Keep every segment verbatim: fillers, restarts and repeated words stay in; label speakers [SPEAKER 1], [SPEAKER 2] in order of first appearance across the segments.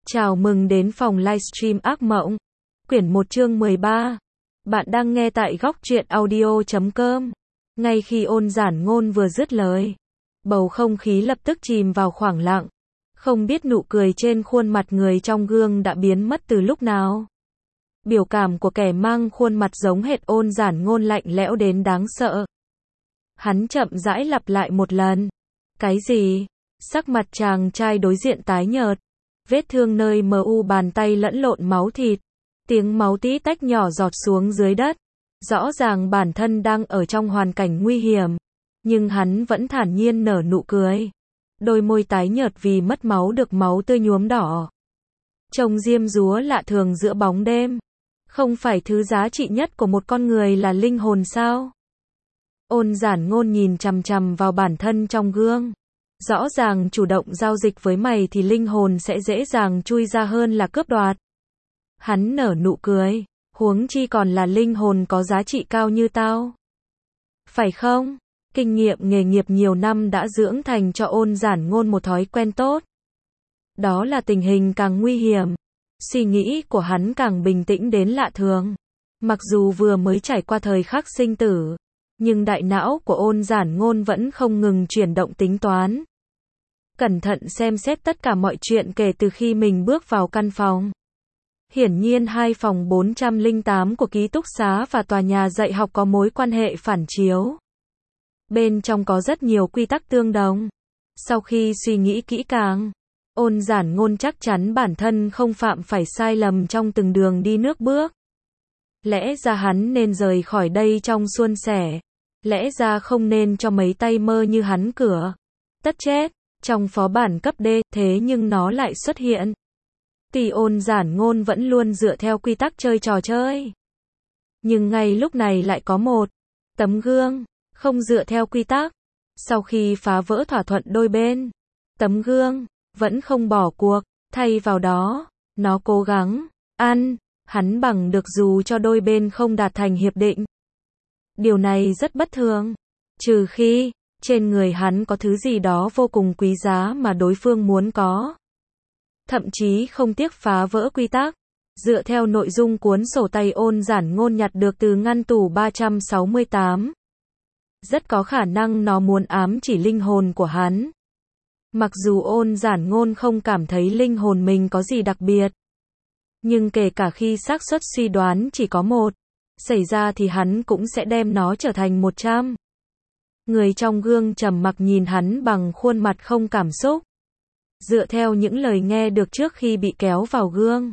[SPEAKER 1] Chào mừng đến phòng livestream ác mộng. Quyển một chương mười ba. Bạn đang nghe tại góc truyện audio chấm com. Ngay khi Ôn Giản Ngôn vừa dứt lời, bầu không khí lập tức chìm vào khoảng lặng. Không biết nụ cười trên khuôn mặt người trong gương đã biến mất từ lúc nào. Biểu cảm của kẻ mang khuôn mặt giống hệt Ôn Giản Ngôn lạnh lẽo đến đáng sợ. Hắn chậm rãi lặp lại một lần. Cái gì? Sắc mặt chàng trai đối diện tái nhợt. Vết thương nơi mờ u bàn tay lẫn lộn máu thịt. Tiếng máu tí tách nhỏ giọt xuống dưới đất. Rõ ràng bản thân đang ở trong hoàn cảnh nguy hiểm. Nhưng hắn vẫn thản nhiên nở nụ cười. Đôi môi tái nhợt vì mất máu được máu tươi nhuốm đỏ. Trông diêm dúa lạ thường giữa bóng đêm. Không phải thứ giá trị nhất của một con người là linh hồn sao? Ôn Giản Ngôn nhìn chằm chằm vào bản thân trong gương. Rõ ràng chủ động giao dịch với mày thì linh hồn sẽ dễ dàng chui ra hơn là cướp đoạt. Hắn nở nụ cười, huống chi còn là linh hồn có giá trị cao như tao. Phải không? Kinh nghiệm nghề nghiệp nhiều năm đã dưỡng thành cho Ôn Giản Ngôn một thói quen tốt. Đó là tình hình càng nguy hiểm, suy nghĩ của hắn càng bình tĩnh đến lạ thường. Mặc dù vừa mới trải qua thời khắc sinh tử, nhưng đại não của Ôn Giản Ngôn vẫn không ngừng chuyển động tính toán. Cẩn thận xem xét tất cả mọi chuyện kể từ khi mình bước vào căn phòng. Hiển nhiên hai phòng bốn trăm lẻ tám của ký túc xá và tòa nhà dạy học có mối quan hệ phản chiếu. Bên trong có rất nhiều quy tắc tương đồng. Sau khi suy nghĩ kỹ càng, Ôn Giản Ngôn chắc chắn bản thân không phạm phải sai lầm trong từng đường đi nước bước. Lẽ ra hắn nên rời khỏi đây trong suôn sẻ. Lẽ ra không nên cho mấy tay mơ như hắn cửa. Tất chết, trong phó bản cấp D, thế nhưng nó lại xuất hiện. Tuy Ôn Giản Ngôn vẫn luôn dựa theo quy tắc chơi trò chơi. Nhưng ngay lúc này lại có một tấm gương, không dựa theo quy tắc. Sau khi phá vỡ thỏa thuận đôi bên, tấm gương vẫn không bỏ cuộc, thay vào đó, nó cố gắng ăn hắn bằng được dù cho đôi bên không đạt thành hiệp định. Điều này rất bất thường, trừ khi trên người hắn có thứ gì đó vô cùng quý giá mà đối phương muốn có. Thậm chí không tiếc phá vỡ quy tắc. Dựa theo nội dung cuốn sổ tay Ôn Giản Ngôn nhặt được từ ngăn tủ ba trăm sáu mươi tám. Rất có khả năng nó muốn ám chỉ linh hồn của hắn. Mặc dù Ôn Giản Ngôn không cảm thấy linh hồn mình có gì đặc biệt. Nhưng kể cả khi xác suất suy đoán chỉ có một xảy ra thì hắn cũng sẽ đem nó trở thành một trăm. Người trong gương trầm mặc nhìn hắn bằng khuôn mặt không cảm xúc. Dựa theo những lời nghe được trước khi bị kéo vào gương,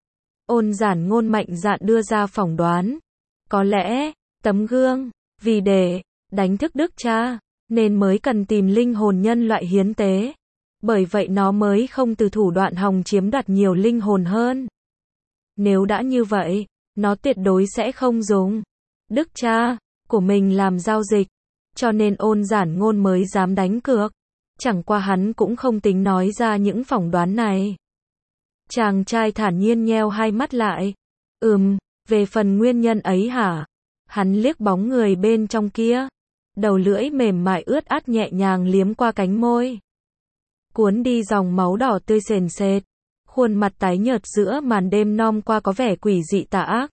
[SPEAKER 1] Ôn Giản Ngôn mạnh dạn đưa ra phỏng đoán. Có lẽ, tấm gương, vì để đánh thức Đức Cha, nên mới cần tìm linh hồn nhân loại hiến tế. Bởi vậy nó mới không từ thủ đoạn hòng chiếm đoạt nhiều linh hồn hơn. Nếu đã như vậy, nó tuyệt đối sẽ không dùng Đức Cha của mình làm giao dịch. Cho nên Ôn Giản Ngôn mới dám đánh cược. Chẳng qua hắn cũng không tính nói ra những phỏng đoán này. Chàng trai thản nhiên nheo hai mắt lại. Ừm, về phần nguyên nhân ấy hả? Hắn liếc bóng người bên trong kia. Đầu lưỡi mềm mại ướt át nhẹ nhàng liếm qua cánh môi. Cuốn đi dòng máu đỏ tươi sền sệt. Khuôn mặt tái nhợt giữa màn đêm non qua có vẻ quỷ dị tà ác.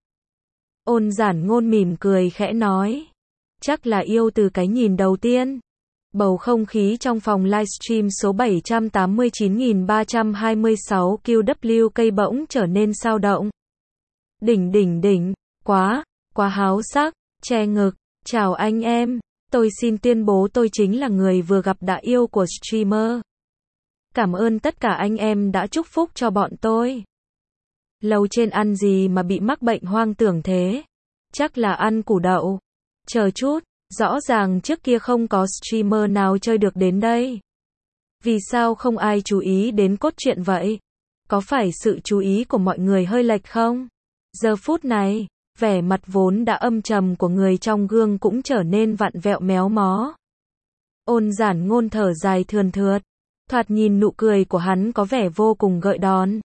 [SPEAKER 1] Ôn Giản Ngôn mỉm cười khẽ nói. Chắc là yêu từ cái nhìn đầu tiên. Bầu không khí trong phòng livestream số bảy trăm tám mươi chín nghìn ba trăm hai mươi sáu Q W K bỗng trở nên sao động. Đỉnh đỉnh đỉnh, quá, quá háo sắc, che ngực, chào anh em, tôi xin tuyên bố tôi chính là người vừa gặp đã yêu của streamer. Cảm ơn tất cả anh em đã chúc phúc cho bọn tôi. Lâu trên ăn gì mà bị mắc bệnh hoang tưởng thế? Chắc là ăn củ đậu. Chờ chút. Rõ ràng trước kia không có streamer nào chơi được đến đây. Vì sao không ai chú ý đến cốt truyện vậy? Có phải sự chú ý của mọi người hơi lệch không? Giờ phút này, vẻ mặt vốn đã âm trầm của người trong gương cũng trở nên vặn vẹo méo mó. Ôn Giản Ngôn thở dài thườn thượt. Thoạt nhìn nụ cười của hắn có vẻ vô cùng gợi đón.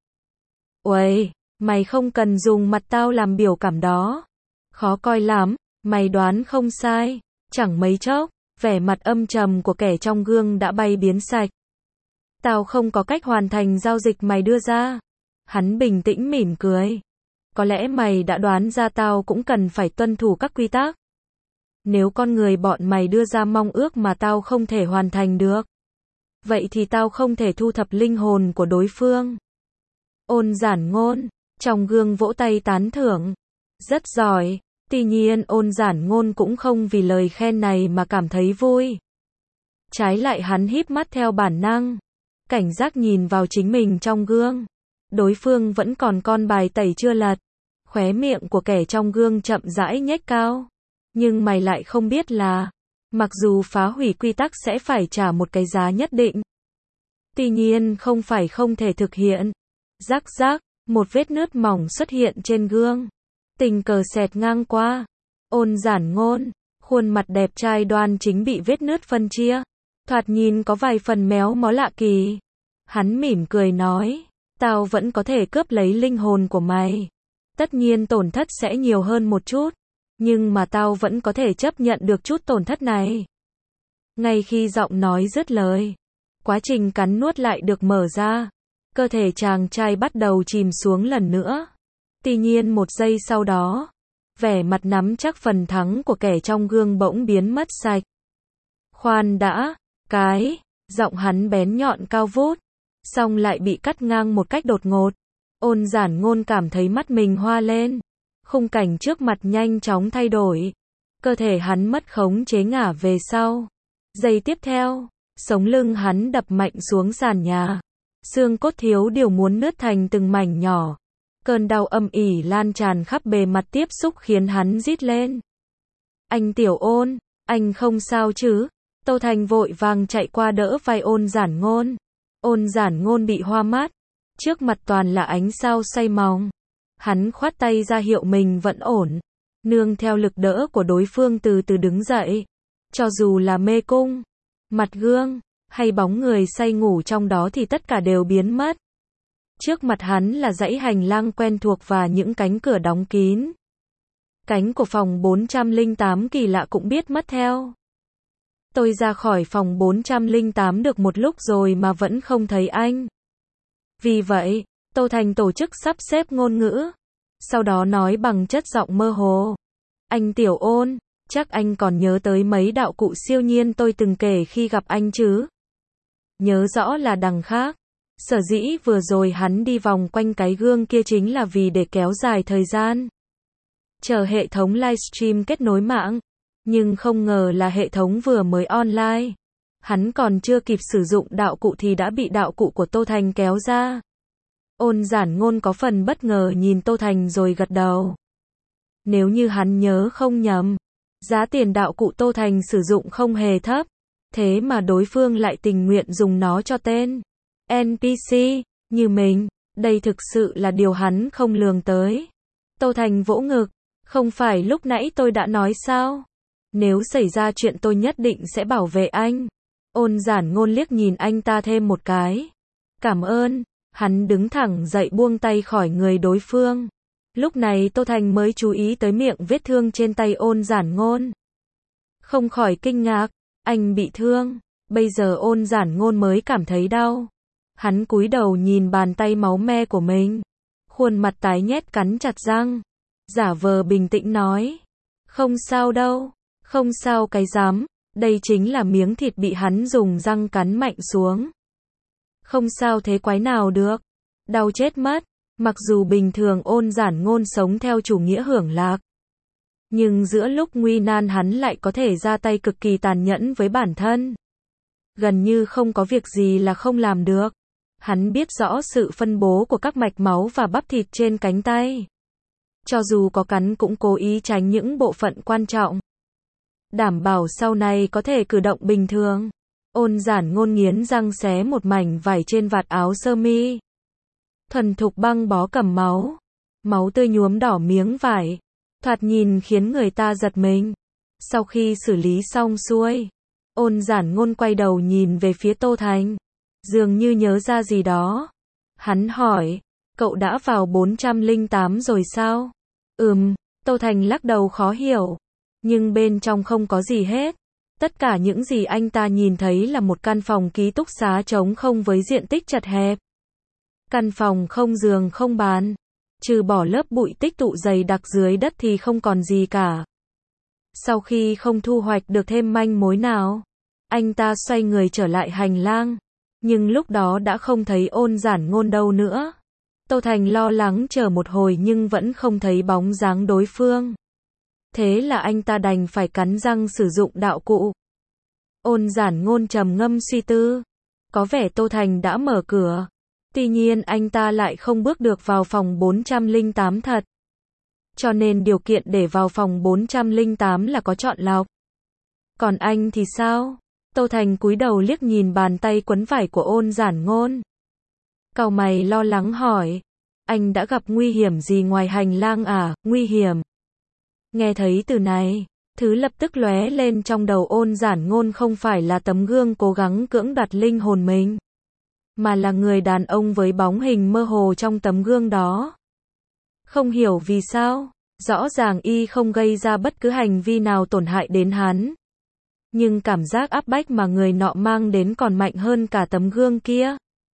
[SPEAKER 1] Uầy, mày không cần dùng mặt tao làm biểu cảm đó. Khó coi lắm, mày đoán không sai. Chẳng mấy chốc, vẻ mặt âm trầm của kẻ trong gương đã bay biến sạch. Tao không có cách hoàn thành giao dịch mày đưa ra. Hắn bình tĩnh mỉm cười. Có lẽ mày đã đoán ra tao cũng cần phải tuân thủ các quy tắc. Nếu con người bọn mày đưa ra mong ước mà tao không thể hoàn thành được, vậy thì tao không thể thu thập linh hồn của đối phương. Ôn Giản Ngôn, trong gương vỗ tay tán thưởng. Rất giỏi. Tuy nhiên Ôn Giản Ngôn cũng không vì lời khen này mà cảm thấy vui. Trái lại hắn híp mắt theo bản năng, cảnh giác nhìn vào chính mình trong gương. Đối phương vẫn còn con bài tẩy chưa lật. Khóe miệng của kẻ trong gương chậm rãi nhếch cao. Nhưng mày lại không biết là, mặc dù phá hủy quy tắc sẽ phải trả một cái giá nhất định. Tuy nhiên không phải không thể thực hiện. Rắc rắc, một vết nứt mỏng xuất hiện trên gương. Tình cờ xẹt ngang qua. Ôn Giản Ngôn, khuôn mặt đẹp trai đoan chính bị vết nứt phân chia. Thoạt nhìn có vài phần méo mó lạ kỳ. Hắn mỉm cười nói, tao vẫn có thể cướp lấy linh hồn của mày. Tất nhiên tổn thất sẽ nhiều hơn một chút. Nhưng mà tao vẫn có thể chấp nhận được chút tổn thất này. Ngay khi giọng nói dứt lời, quá trình cắn nuốt lại được mở ra. Cơ thể chàng trai bắt đầu chìm xuống lần nữa. Tuy nhiên một giây sau đó, vẻ mặt nắm chắc phần thắng của kẻ trong gương bỗng biến mất sạch. Khoan đã, cái, giọng hắn bén nhọn cao vút, xong lại bị cắt ngang một cách đột ngột. Ôn Giản Ngôn cảm thấy mắt mình hoa lên. Khung cảnh trước mặt nhanh chóng thay đổi. Cơ thể hắn mất khống chế ngả về sau. Giây tiếp theo, sống lưng hắn đập mạnh xuống sàn nhà. Xương cốt thiếu điều muốn nứt thành từng mảnh nhỏ. Cơn đau âm ỉ lan tràn khắp bề mặt tiếp xúc khiến hắn rít lên. Anh Tiểu Ôn, anh không sao chứ? Tô Thành vội vàng chạy qua đỡ vai Ôn Giản Ngôn. Ôn Giản Ngôn bị hoa mắt. Trước mặt toàn là ánh sao say màu. Hắn khoát tay ra hiệu mình vẫn ổn. Nương theo lực đỡ của đối phương từ từ đứng dậy. Cho dù là mê cung, mặt gương, hay bóng người say ngủ trong đó thì tất cả đều biến mất. Trước mặt hắn là dãy hành lang quen thuộc và những cánh cửa đóng kín. Cánh của phòng bốn trăm lẻ tám kỳ lạ cũng biết mất theo. Tôi ra khỏi phòng bốn trăm lẻ tám được một lúc rồi mà vẫn không thấy anh. Vì vậy, Tô Thành tổ chức sắp xếp ngôn ngữ. Sau đó nói bằng chất giọng mơ hồ. Anh Tiểu Ôn, chắc anh còn nhớ tới mấy đạo cụ siêu nhiên tôi từng kể khi gặp anh chứ? Nhớ rõ là đằng khác. Sở dĩ vừa rồi hắn đi vòng quanh cái gương kia chính là vì để kéo dài thời gian. Chờ hệ thống livestream kết nối mạng. Nhưng không ngờ là hệ thống vừa mới online. Hắn còn chưa kịp sử dụng đạo cụ thì đã bị đạo cụ của Tô Thành kéo ra. Ôn Giản Ngôn có phần bất ngờ nhìn Tô Thành rồi gật đầu. Nếu như hắn nhớ không nhầm, giá tiền đạo cụ Tô Thành sử dụng không hề thấp. Thế mà đối phương lại tình nguyện dùng nó cho tên en pê xê, như mình. Đây thực sự là điều hắn không lường tới. Tô Thành vỗ ngực. Không phải lúc nãy tôi đã nói sao? Nếu xảy ra chuyện tôi nhất định sẽ bảo vệ anh. Ôn Giản Ngôn liếc nhìn anh ta thêm một cái. Cảm ơn. Hắn đứng thẳng dậy buông tay khỏi người đối phương. Lúc này Tô Thành mới chú ý tới miệng vết thương trên tay Ôn Giản Ngôn. Không khỏi kinh ngạc. Anh bị thương. Bây giờ Ôn Giản Ngôn mới cảm thấy đau. Hắn cúi đầu nhìn bàn tay máu me của mình. Khuôn mặt tái nhét cắn chặt răng. Giả vờ bình tĩnh nói. Không sao đâu. Không sao cái dám. Đây chính là miếng thịt bị hắn dùng răng cắn mạnh xuống. Không sao thế quái nào được. Đau chết mất. Mặc dù bình thường Ôn Giản Ngôn sống theo chủ nghĩa hưởng lạc. Nhưng giữa lúc nguy nan hắn lại có thể ra tay cực kỳ tàn nhẫn với bản thân. Gần như không có việc gì là không làm được. Hắn biết rõ sự phân bố của các mạch máu và bắp thịt trên cánh tay. Cho dù có cắn cũng cố ý tránh những bộ phận quan trọng. Đảm bảo sau này có thể cử động bình thường. Ôn Giản Ngôn nghiến răng xé một mảnh vải trên vạt áo sơ mi. Thuần thục băng bó cầm máu. Máu tươi nhuốm đỏ miếng vải. Thoạt nhìn khiến người ta giật mình. Sau khi xử lý xong xuôi, Ôn Giản Ngôn quay đầu nhìn về phía Tô Thành. Dường như nhớ ra gì đó. Hắn hỏi, cậu đã vào bốn trăm lẻ tám rồi sao? Ừm, Tô Thành lắc đầu khó hiểu. Nhưng bên trong không có gì hết. Tất cả những gì anh ta nhìn thấy là một căn phòng ký túc xá trống không với diện tích chật hẹp. Căn phòng không giường không bàn, trừ bỏ lớp bụi tích tụ dày đặc dưới đất thì không còn gì cả. Sau khi không thu hoạch được thêm manh mối nào, anh ta xoay người trở lại hành lang, nhưng lúc đó đã không thấy Ôn Giản Ngôn đâu nữa. Tô Thành lo lắng chờ một hồi nhưng vẫn không thấy bóng dáng đối phương. Thế là anh ta đành phải cắn răng sử dụng đạo cụ. Ôn Giản Ngôn trầm ngâm suy tư. Có vẻ Tô Thành đã mở cửa. Tuy nhiên anh ta lại không bước được vào phòng bốn trăm lẻ tám thật. Cho nên điều kiện để vào phòng bốn trăm lẻ tám là có chọn lọc. Còn anh thì sao? Tô Thành cúi đầu liếc nhìn bàn tay quấn vải của Ôn Giản Ngôn. Cau mày lo lắng hỏi. Anh đã gặp nguy hiểm gì ngoài hành lang à? Nguy hiểm? Nghe thấy từ này, thứ lập tức lóe lên trong đầu Ôn Giản Ngôn không phải là tấm gương cố gắng cưỡng đoạt linh hồn mình, mà là người đàn ông với bóng hình mơ hồ trong tấm gương đó. Không hiểu vì sao, rõ ràng y không gây ra bất cứ hành vi nào tổn hại đến hắn. Nhưng cảm giác áp bách mà người nọ mang đến còn mạnh hơn cả tấm gương kia.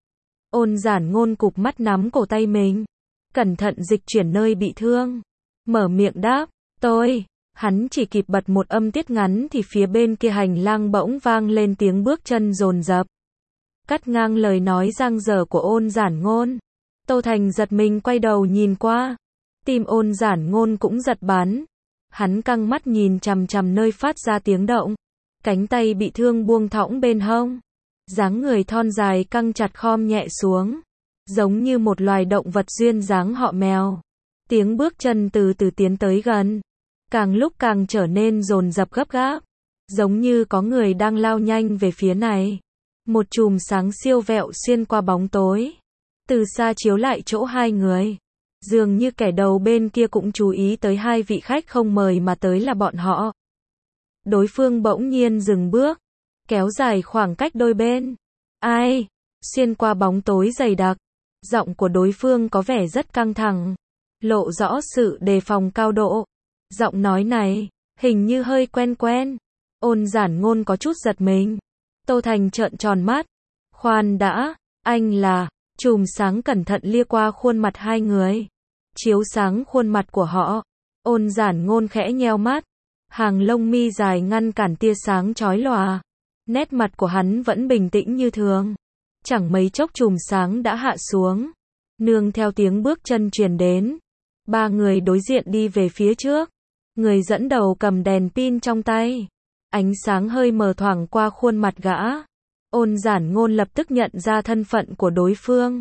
[SPEAKER 1] Ôn Giản Ngôn cụp mắt nắm cổ tay mình, cẩn thận dịch chuyển nơi bị thương, mở miệng đáp, tôi. Hắn chỉ kịp bật một âm tiết ngắn thì phía bên kia hành lang bỗng vang lên tiếng bước chân dồn dập, cắt ngang lời nói dang dở của Ôn Giản Ngôn. Tô Thành giật mình quay đầu nhìn qua, tim Ôn Giản Ngôn cũng giật bắn. Hắn căng mắt nhìn chằm chằm nơi phát ra tiếng động, cánh tay bị thương buông thõng bên hông, dáng người thon dài căng chặt khom nhẹ xuống, giống như một loài động vật duyên dáng họ mèo. Tiếng bước chân từ từ tiến tới gần, càng lúc càng trở nên dồn dập gấp gáp, giống như có người đang lao nhanh về phía này. Một chùm sáng siêu vẹo xuyên qua bóng tối, từ xa chiếu lại chỗ hai người. Dường như kẻ đầu bên kia cũng chú ý tới hai vị khách không mời mà tới là bọn họ. Đối phương bỗng nhiên dừng bước, kéo dài khoảng cách đôi bên. Ai? Xuyên qua bóng tối dày đặc, giọng của đối phương có vẻ rất căng thẳng, lộ rõ sự đề phòng cao độ. Giọng nói này, hình như hơi quen quen. Ôn Giản Ngôn có chút giật mình. Tô Thành trợn tròn mắt. Khoan đã, anh là... Chùm sáng cẩn thận lia qua khuôn mặt hai người, chiếu sáng khuôn mặt của họ. Ôn Giản Ngôn khẽ nheo mắt, hàng lông mi dài ngăn cản tia sáng chói lòa. Nét mặt của hắn vẫn bình tĩnh như thường. Chẳng mấy chốc chùm sáng đã hạ xuống, nương theo tiếng bước chân truyền đến. Ba người đối diện đi về phía trước. Người dẫn đầu cầm đèn pin trong tay. Ánh sáng hơi mờ thoảng qua khuôn mặt gã. Ôn Giản Ngôn lập tức nhận ra thân phận của đối phương.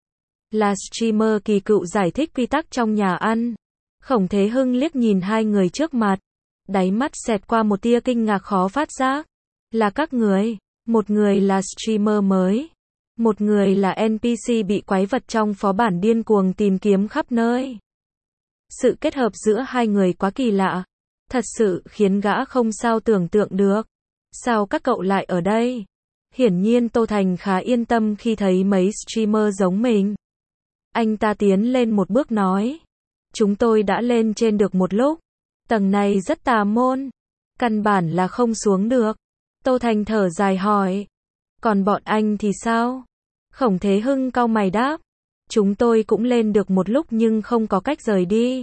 [SPEAKER 1] Là streamer kỳ cựu giải thích quy tắc trong nhà ăn. Khổng Thế Hưng liếc nhìn hai người trước mặt, đáy mắt xẹt qua một tia kinh ngạc khó phát giác. Là các người, một người là streamer mới, một người là en pê xê bị quái vật trong phó bản điên cuồng tìm kiếm khắp nơi. Sự kết hợp giữa hai người quá kỳ lạ, thật sự khiến gã không sao tưởng tượng được. Sao các cậu lại ở đây? Hiển nhiên Tô Thành khá yên tâm khi thấy mấy streamer giống mình. Anh ta tiến lên một bước nói. Chúng tôi đã lên trên được một lúc. Tầng này rất tà môn. Căn bản là không xuống được. Tô Thành thở dài hỏi. Còn bọn anh thì sao? Khổng Thế Hưng cau mày đáp. Chúng tôi cũng lên được một lúc nhưng không có cách rời đi.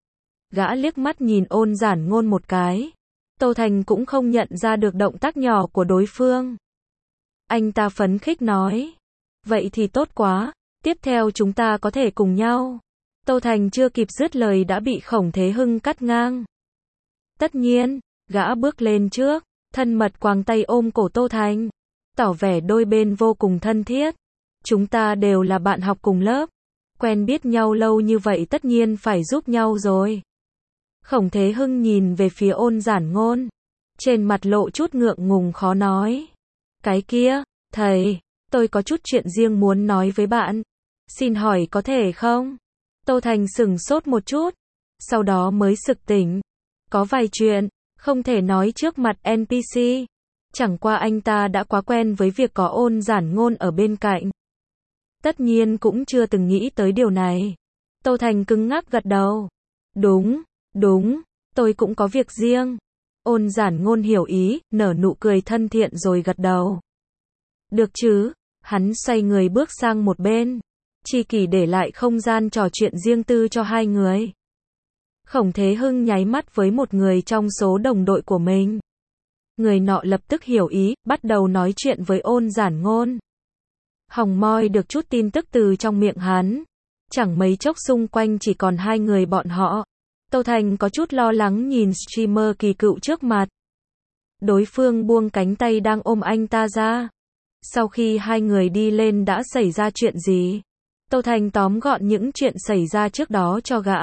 [SPEAKER 1] Gã liếc mắt nhìn Ôn Giản Ngôn một cái. Tô Thành cũng không nhận ra được động tác nhỏ của đối phương. Anh ta phấn khích nói. Vậy thì tốt quá, tiếp theo chúng ta có thể cùng nhau. Tô Thành chưa kịp dứt lời đã bị Khổng Thế Hưng cắt ngang. Tất nhiên, gã bước lên trước, thân mật quàng tay ôm cổ Tô Thành, tỏ vẻ đôi bên vô cùng thân thiết. Chúng ta đều là bạn học cùng lớp, quen biết nhau lâu như vậy tất nhiên phải giúp nhau rồi. Khổng Thế Hưng nhìn về phía Ôn Giản Ngôn, trên mặt lộ chút ngượng ngùng khó nói. Cái kia, thầy, tôi có chút chuyện riêng muốn nói với bạn. Xin hỏi có thể không? Tô Thành sửng sốt một chút, sau đó mới sực tỉnh. Có vài chuyện, không thể nói trước mặt en pê xê. Chẳng qua anh ta đã quá quen với việc có Ôn Giản Ngôn ở bên cạnh. Tất nhiên cũng chưa từng nghĩ tới điều này. Tô Thành cứng ngắc gật đầu. Đúng, đúng, tôi cũng có việc riêng. Ôn Giản Ngôn hiểu ý, nở nụ cười thân thiện rồi gật đầu. Được chứ, hắn xoay người bước sang một bên. chi kỷ để lại không gian trò chuyện riêng tư cho hai người. Khổng Thế Hưng nháy mắt với một người trong số đồng đội của mình. Người nọ lập tức hiểu ý, bắt đầu nói chuyện với Ôn Giản Ngôn. Hòng moi được chút tin tức từ trong miệng hắn. Chẳng mấy chốc xung quanh chỉ còn hai người bọn họ. Tô Thành có chút lo lắng nhìn streamer kỳ cựu trước mặt. Đối phương buông cánh tay đang ôm anh ta ra. Sau khi hai người đi lên đã xảy ra chuyện gì? Tô Thành tóm gọn những chuyện xảy ra trước đó cho gã.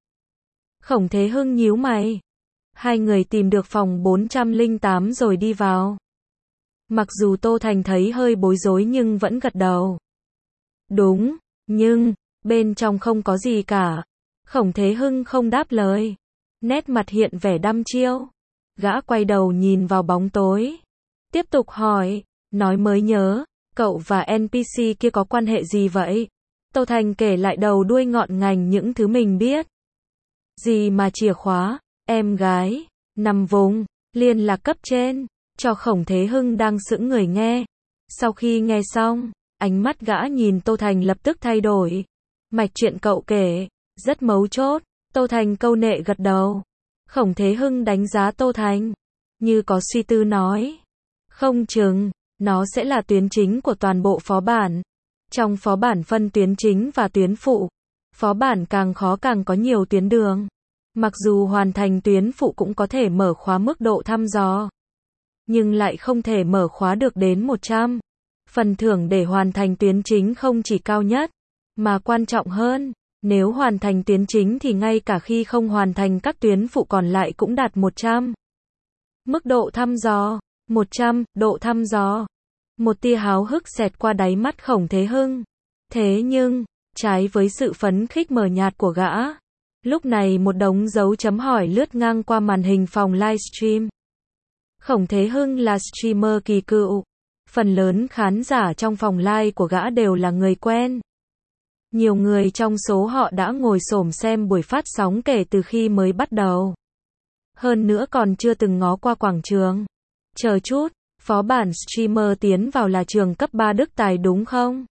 [SPEAKER 1] Khổng Thế Hưng nhíu mày. Hai người tìm được phòng bốn trăm lẻ tám rồi đi vào. Mặc dù Tô Thành thấy hơi bối rối nhưng vẫn gật đầu. Đúng, nhưng, bên trong không có gì cả. Khổng Thế Hưng không đáp lời. Nét mặt hiện vẻ đăm chiêu. Gã quay đầu nhìn vào bóng tối. Tiếp tục hỏi, nói mới nhớ, cậu và en pê xê kia có quan hệ gì vậy? Tô Thành kể lại đầu đuôi ngọn ngành những thứ mình biết. Gì mà chìa khóa, em gái, nằm vùng, liên lạc cấp trên, cho Khổng Thế Hưng đang sững người nghe. Sau khi nghe xong, ánh mắt gã nhìn Tô Thành lập tức thay đổi. Mạch chuyện cậu kể, rất mấu chốt. Tô Thành câu nệ gật đầu. Khổng Thế Hưng đánh giá Tô Thành, như có suy tư nói. Không chừng, nó sẽ là tuyến chính của toàn bộ phó bản. Trong phó bản phân tuyến chính và tuyến phụ. Phó bản càng khó càng có nhiều tuyến đường. Mặc dù hoàn thành tuyến phụ cũng có thể mở khóa mức độ thăm dò. Nhưng lại không thể mở khóa được đến một trăm. Phần thưởng để hoàn thành tuyến chính không chỉ cao nhất, mà quan trọng hơn. Nếu hoàn thành tuyến chính thì ngay cả khi không hoàn thành các tuyến phụ còn lại cũng đạt một trăm. Mức độ thăm dò, một trăm, độ thăm dò. Một tia háo hức xẹt qua đáy mắt Khổng Thế Hưng. Thế nhưng, trái với sự phấn khích mờ nhạt của gã, lúc này một đống dấu chấm hỏi lướt ngang qua màn hình phòng livestream. Khổng Thế Hưng là streamer kỳ cựu. Phần lớn khán giả trong phòng live của gã đều là người quen. Nhiều người trong số họ đã ngồi xổm xem buổi phát sóng kể từ khi mới bắt đầu. Hơn nữa còn chưa từng ngó qua quảng trường. Chờ chút, phó bản streamer tiến vào là trường cấp ba Đức Tài đúng không?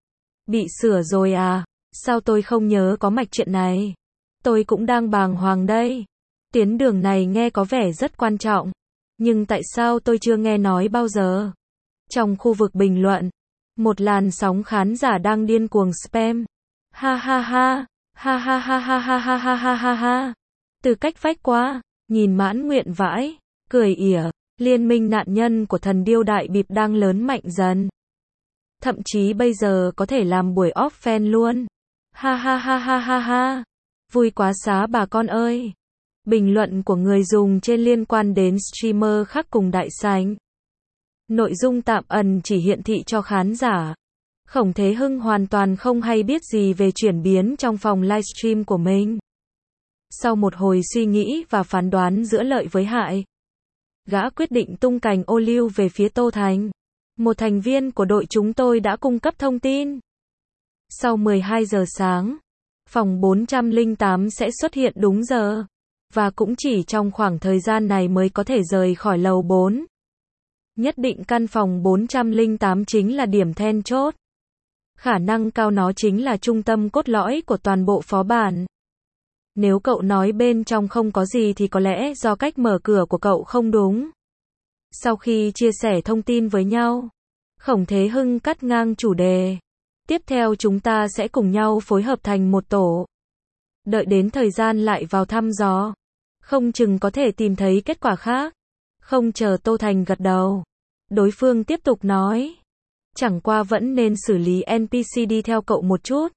[SPEAKER 1] Bị sửa rồi à? Sao tôi không nhớ có mạch chuyện này? Tôi cũng đang bàng hoàng đây. Tuyến đường này nghe có vẻ rất quan trọng. Nhưng tại sao tôi chưa nghe nói bao giờ? Trong khu vực bình luận, một làn sóng khán giả đang điên cuồng spam. Ha ha ha, ha ha ha ha ha ha ha ha ha ha. Từ cách vách qua, nhìn mãn nguyện vãi, cười ỉa, liên minh nạn nhân của thần điêu đại bịp đang lớn mạnh dần. Thậm chí bây giờ có thể làm buổi off fan luôn. Ha ha ha ha ha ha. Vui quá xá bà con ơi. Bình luận của người dùng trên liên quan đến streamer khác cùng đại sảnh. Nội dung tạm ẩn chỉ hiển thị cho khán giả. Khổng Thế Hưng hoàn toàn không hay biết gì về chuyển biến trong phòng livestream của mình. Sau một hồi suy nghĩ và phán đoán giữa lợi với hại, gã quyết định tung cành ô liu về phía Tô Thành. Một thành viên của đội chúng tôi đã cung cấp thông tin. Sau mười hai giờ sáng, phòng bốn trăm lẻ tám sẽ xuất hiện đúng giờ. Và cũng chỉ trong khoảng thời gian này mới có thể rời khỏi lầu bốn. Nhất định căn phòng bốn trăm lẻ tám chính là điểm then chốt. Khả năng cao nó chính là trung tâm cốt lõi của toàn bộ phó bản. Nếu cậu nói bên trong không có gì thì có lẽ do cách mở cửa của cậu không đúng. Sau khi chia sẻ thông tin với nhau, Khổng Thế Hưng cắt ngang chủ đề. Tiếp theo chúng ta sẽ cùng nhau phối hợp thành một tổ. Đợi đến thời gian lại vào thăm dò. Không chừng có thể tìm thấy kết quả khác. Không chờ Tô Thành gật đầu. Đối phương tiếp tục nói. Chẳng qua vẫn nên xử lý en pê xê đi theo cậu một chút.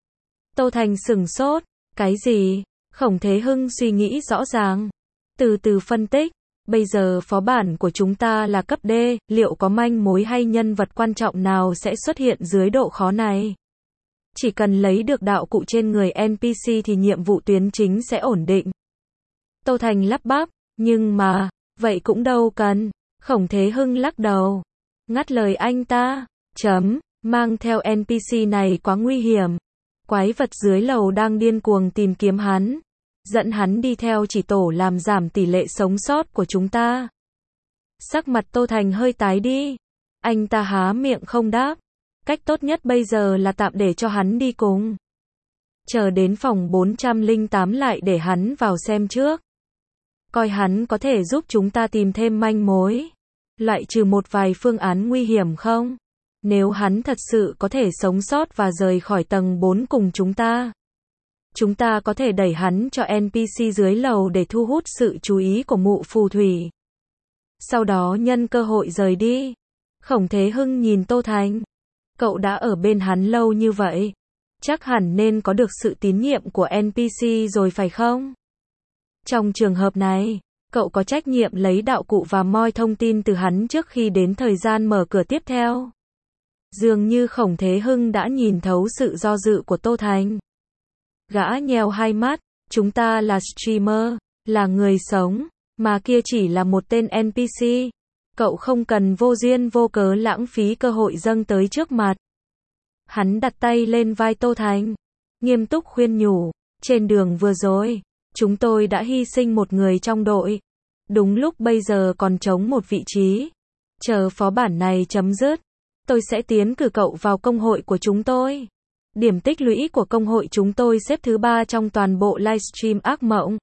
[SPEAKER 1] Tô Thành sửng sốt. Cái gì? Khổng Thế Hưng suy nghĩ rõ ràng. Từ từ phân tích. Bây giờ phó bản của chúng ta là cấp D, liệu có manh mối hay nhân vật quan trọng nào sẽ xuất hiện dưới độ khó này? Chỉ cần lấy được đạo cụ trên người en pê xê thì nhiệm vụ tuyến chính sẽ ổn định. Tô Thành lắp bắp, nhưng mà, vậy cũng đâu cần. Khổng Thế Hưng lắc đầu. Ngắt lời anh ta, chấm, mang theo en pê xê này quá nguy hiểm. Quái vật dưới lầu đang điên cuồng tìm kiếm hắn. Dẫn hắn đi theo chỉ tổ làm giảm tỷ lệ sống sót của chúng ta. Sắc mặt Tô Thành hơi tái đi. Anh ta há miệng không đáp. Cách tốt nhất bây giờ là tạm để cho hắn đi cùng. Chờ đến phòng bốn trăm lẻ tám lại để hắn vào xem trước. Coi hắn có thể giúp chúng ta tìm thêm manh mối. Loại trừ một vài phương án nguy hiểm không? Nếu hắn thật sự có thể sống sót và rời khỏi tầng bốn cùng chúng ta. Chúng ta có thể đẩy hắn cho en pê xê dưới lầu để thu hút sự chú ý của mụ phù thủy. Sau đó nhân cơ hội rời đi. Khổng Thế Hưng nhìn Tô Thành. Cậu đã ở bên hắn lâu như vậy. Chắc hẳn nên có được sự tín nhiệm của en pê xê rồi phải không? Trong trường hợp này, cậu có trách nhiệm lấy đạo cụ và moi thông tin từ hắn trước khi đến thời gian mở cửa tiếp theo. Dường như Khổng Thế Hưng đã nhìn thấu sự do dự của Tô Thành. Gã nheo hai mắt, chúng ta là streamer, là người sống, mà kia chỉ là một tên en pê xê. Cậu không cần vô duyên vô cớ lãng phí cơ hội dâng tới trước mặt. Hắn đặt tay lên vai Tô Thành, nghiêm túc khuyên nhủ, trên đường vừa rồi, chúng tôi đã hy sinh một người trong đội. Đúng lúc bây giờ còn trống một vị trí. Chờ phó bản này chấm dứt, tôi sẽ tiến cử cậu vào công hội của chúng tôi. Điểm tích lũy của công hội chúng tôi xếp thứ ba trong toàn bộ livestream ác mộng.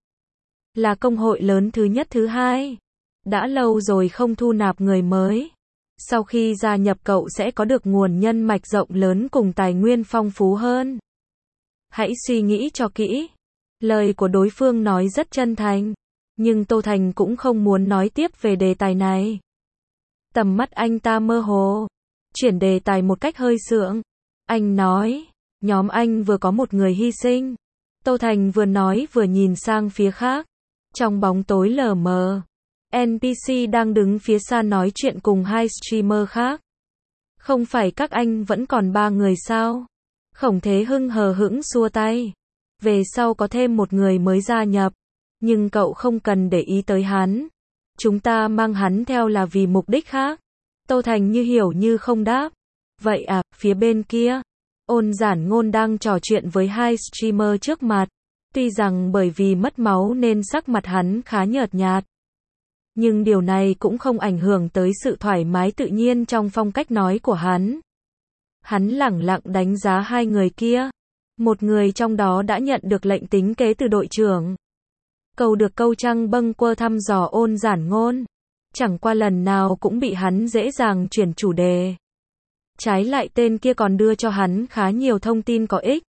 [SPEAKER 1] Là công hội lớn thứ nhất thứ hai. Đã lâu rồi không thu nạp người mới. Sau khi gia nhập cậu sẽ có được nguồn nhân mạch rộng lớn cùng tài nguyên phong phú hơn. Hãy suy nghĩ cho kỹ. Lời của đối phương nói rất chân thành. Nhưng Tô Thành cũng không muốn nói tiếp về đề tài này. Tầm mắt anh ta mơ hồ. Chuyển đề tài một cách hơi sượng. Anh nói, nhóm anh vừa có một người hy sinh. Tô Thành vừa nói vừa nhìn sang phía khác. Trong bóng tối lờ mờ, en pê xê đang đứng phía xa nói chuyện cùng hai streamer khác. Không phải các anh vẫn còn ba người sao? Khổng Thế Hưng hờ hững xua tay. Về sau có thêm một người mới gia nhập. Nhưng cậu không cần để ý tới hắn. Chúng ta mang hắn theo là vì mục đích khác. Tô Thành như hiểu như không đáp. Vậy à, phía bên kia, Ôn Giản Ngôn đang trò chuyện với hai streamer trước mặt. Tuy rằng bởi vì mất máu nên sắc mặt hắn khá nhợt nhạt. Nhưng điều này cũng không ảnh hưởng tới sự thoải mái tự nhiên trong phong cách nói của hắn. Hắn lẳng lặng đánh giá hai người kia. Một người trong đó đã nhận được lệnh tính kế từ đội trưởng. Câu được câu trăng bâng quơ thăm dò Ôn Giản Ngôn. Chẳng qua lần nào cũng bị hắn dễ dàng chuyển chủ đề. Trái lại tên kia còn đưa cho hắn khá nhiều thông tin có ích.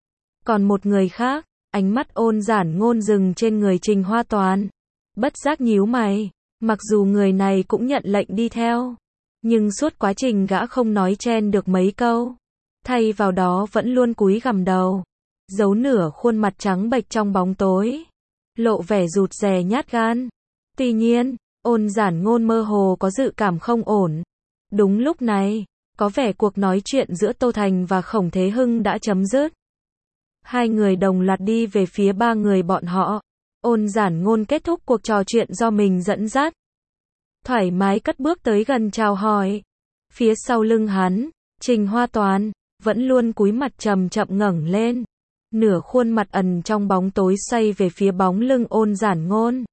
[SPEAKER 1] Còn một người khác, ánh mắt Ôn Giản Ngôn dừng trên người Trình Hoa Toàn. Bất giác nhíu mày, mặc dù người này cũng nhận lệnh đi theo. Nhưng suốt quá trình gã không nói chen được mấy câu. Thay vào đó vẫn luôn cúi gằm đầu. Giấu nửa khuôn mặt trắng bệch trong bóng tối. Lộ vẻ rụt rè nhát gan. Tuy nhiên, Ôn Giản Ngôn mơ hồ có dự cảm không ổn. Đúng lúc này, có vẻ cuộc nói chuyện giữa Tô Thành và Khổng Thế Hưng đã chấm dứt. Hai người đồng loạt đi về phía ba người bọn họ. Ôn Giản Ngôn kết thúc cuộc trò chuyện do mình dẫn dắt. Thoải mái cất bước tới gần chào hỏi. Phía sau lưng hắn, Trình Hoa Toàn, vẫn luôn cúi mặt chậm chậm ngẩng lên. Nửa khuôn mặt ẩn trong bóng tối xoay về phía bóng lưng Ôn Giản Ngôn.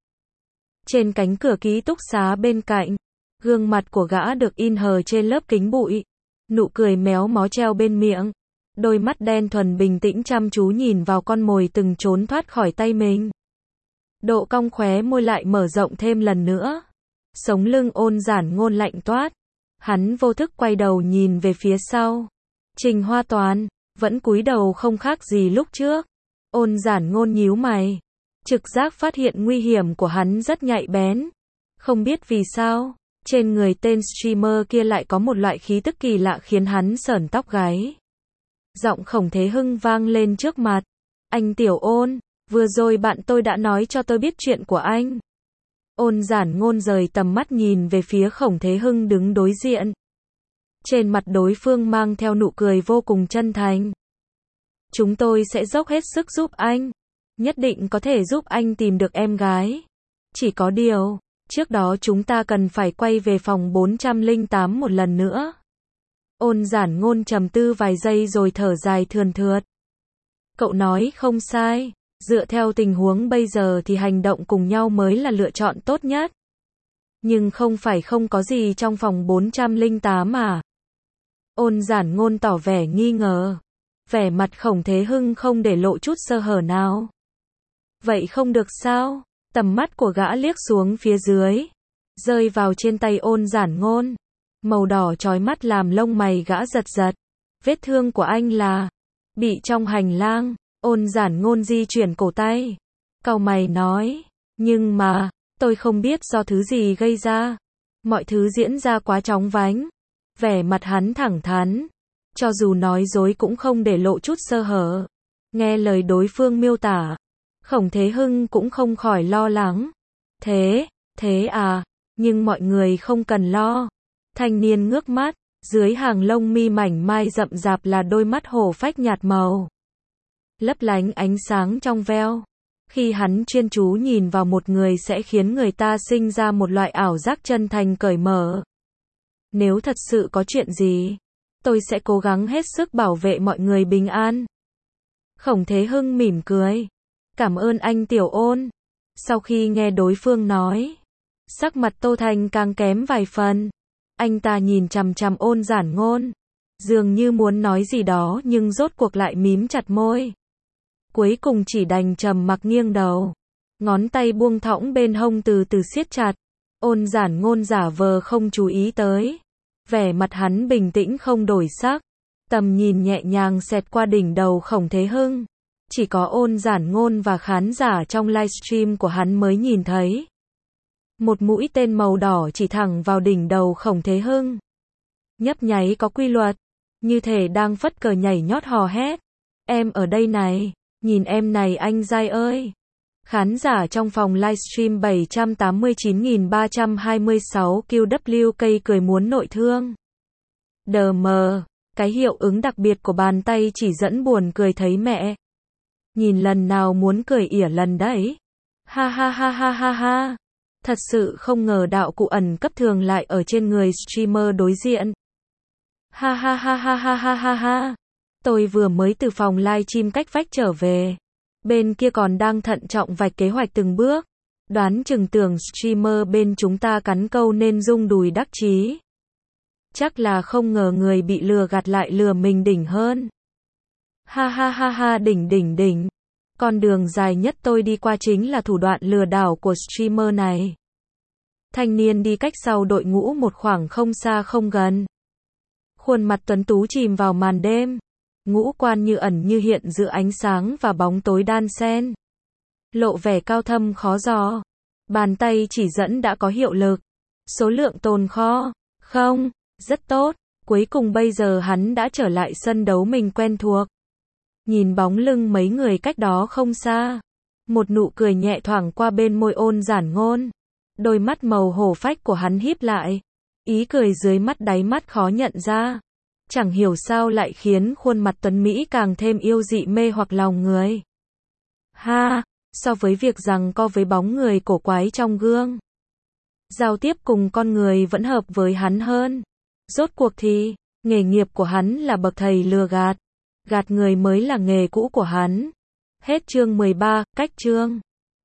[SPEAKER 1] Trên cánh cửa ký túc xá bên cạnh, gương mặt của gã được in hờ trên lớp kính bụi. Nụ cười méo mó treo bên miệng. Đôi mắt đen thuần bình tĩnh chăm chú nhìn vào con mồi từng trốn thoát khỏi tay mình. Độ cong khóe môi lại mở rộng thêm lần nữa. Sống lưng Ôn Giản Ngôn lạnh toát. Hắn vô thức quay đầu nhìn về phía sau. Trình Hoa Toàn, vẫn cúi đầu không khác gì lúc trước. Ôn Giản Ngôn nhíu mày. Trực giác phát hiện nguy hiểm của hắn rất nhạy bén. Không biết vì sao, trên người tên streamer kia lại có một loại khí tức kỳ lạ khiến hắn sởn tóc gáy. Giọng Khổng Thế Hưng vang lên trước mặt. Anh Tiểu Ôn, vừa rồi bạn tôi đã nói cho tôi biết chuyện của anh. Ôn Giản Ngôn rời tầm mắt nhìn về phía Khổng Thế Hưng đứng đối diện. Trên mặt đối phương mang theo nụ cười vô cùng chân thành. Chúng tôi sẽ dốc hết sức giúp anh. Nhất định có thể giúp anh tìm được em gái. Chỉ có điều, trước đó chúng ta cần phải quay về phòng bốn trăm lẻ tám một lần nữa. Ôn Giản Ngôn trầm tư vài giây rồi thở dài thườn thượt. Cậu nói không sai, dựa theo tình huống bây giờ thì hành động cùng nhau mới là lựa chọn tốt nhất. Nhưng không phải không có gì trong phòng bốn trăm lẻ tám à? Ôn Giản Ngôn tỏ vẻ nghi ngờ. Vẻ mặt Khổng Thế Hưng không để lộ chút sơ hở nào. Vậy không được sao? Tầm mắt của gã liếc xuống phía dưới, rơi vào trên tay Ôn Giản Ngôn. Màu đỏ chói mắt làm lông mày gã giật giật. Vết thương của anh là bị trong hành lang. Ôn Giản Ngôn di chuyển cổ tay, cau mày nói, nhưng mà, tôi không biết do thứ gì gây ra. Mọi thứ diễn ra quá chóng vánh. Vẻ mặt hắn thẳng thắn, cho dù nói dối cũng không để lộ chút sơ hở. Nghe lời đối phương miêu tả, Khổng Thế Hưng cũng không khỏi lo lắng. Thế, thế à, nhưng mọi người không cần lo. Thanh niên ngước mắt, dưới hàng lông mi mảnh mai rậm rạp là đôi mắt hổ phách nhạt màu, lấp lánh ánh sáng trong veo. Khi hắn chuyên chú nhìn vào một người sẽ khiến người ta sinh ra một loại ảo giác chân thành cởi mở. Nếu thật sự có chuyện gì, tôi sẽ cố gắng hết sức bảo vệ mọi người bình an. Khổng Thế Hưng mỉm cười. Cảm ơn anh Tiểu Ôn. Sau khi nghe đối phương nói, sắc mặt Tô Thành càng kém vài phần. Anh ta nhìn chằm chằm Ôn Giản Ngôn, dường như muốn nói gì đó nhưng rốt cuộc lại mím chặt môi. Cuối cùng chỉ đành trầm mặc nghiêng đầu. Ngón tay buông thõng bên hông từ từ siết chặt. Ôn Giản Ngôn giả vờ không chú ý tới. Vẻ mặt hắn bình tĩnh không đổi sắc. Tầm nhìn nhẹ nhàng xẹt qua đỉnh đầu Khổng Thế Hưng. Chỉ có Ôn Giản Ngôn và khán giả trong livestream của hắn mới nhìn thấy. Một mũi tên màu đỏ chỉ thẳng vào đỉnh đầu Khổng Thế Hưng. Nhấp nháy có quy luật, như thể đang phất cờ nhảy nhót hò hét. Em ở đây này, nhìn em này anh giai ơi. Khán giả trong phòng livestream bảy trăm tám mươi chín nghìn ba trăm hai mươi sáu Q W K cười muốn nội thương. Đờ mờ, cái hiệu ứng đặc biệt của bàn tay chỉ dẫn buồn cười thấy mẹ. Nhìn lần nào muốn cười ỉa lần đấy. Ha ha ha ha ha ha. Thật sự không ngờ đạo cụ ẩn cấp thường lại ở trên người streamer đối diện. Ha ha ha ha ha ha ha ha. Tôi vừa mới từ phòng livestream cách vách trở về. Bên kia còn đang thận trọng vạch kế hoạch từng bước. Đoán chừng tưởng streamer bên chúng ta cắn câu nên rung đùi đắc chí. Chắc là không ngờ người bị lừa gạt lại lừa mình đỉnh hơn. Ha ha ha ha đỉnh đỉnh đỉnh. Con đường dài nhất tôi đi qua chính là thủ đoạn lừa đảo của streamer này. Thanh niên đi cách sau đội ngũ một khoảng không xa không gần. Khuôn mặt tuấn tú chìm vào màn đêm. Ngũ quan như ẩn như hiện giữa ánh sáng và bóng tối đan xen. Lộ vẻ cao thâm khó dò. Bàn tay chỉ dẫn đã có hiệu lực. Số lượng tồn kho, không, rất tốt. Cuối cùng bây giờ hắn đã trở lại sân đấu mình quen thuộc. Nhìn bóng lưng mấy người cách đó không xa. Một nụ cười nhẹ thoảng qua bên môi Ôn Giản Ngôn. Đôi mắt màu hổ phách của hắn híp lại. Ý cười dưới mắt đáy mắt khó nhận ra. Chẳng hiểu sao lại khiến khuôn mặt tuấn Mỹ càng thêm yêu dị mê hoặc lòng người. Ha, so với việc giằng co với bóng người cổ quái trong gương, giao tiếp cùng con người vẫn hợp với hắn hơn. Rốt cuộc thì, nghề nghiệp của hắn là bậc thầy lừa gạt. Gạt người mới là nghề cũ của hắn. Hết chương mười ba, cách chương.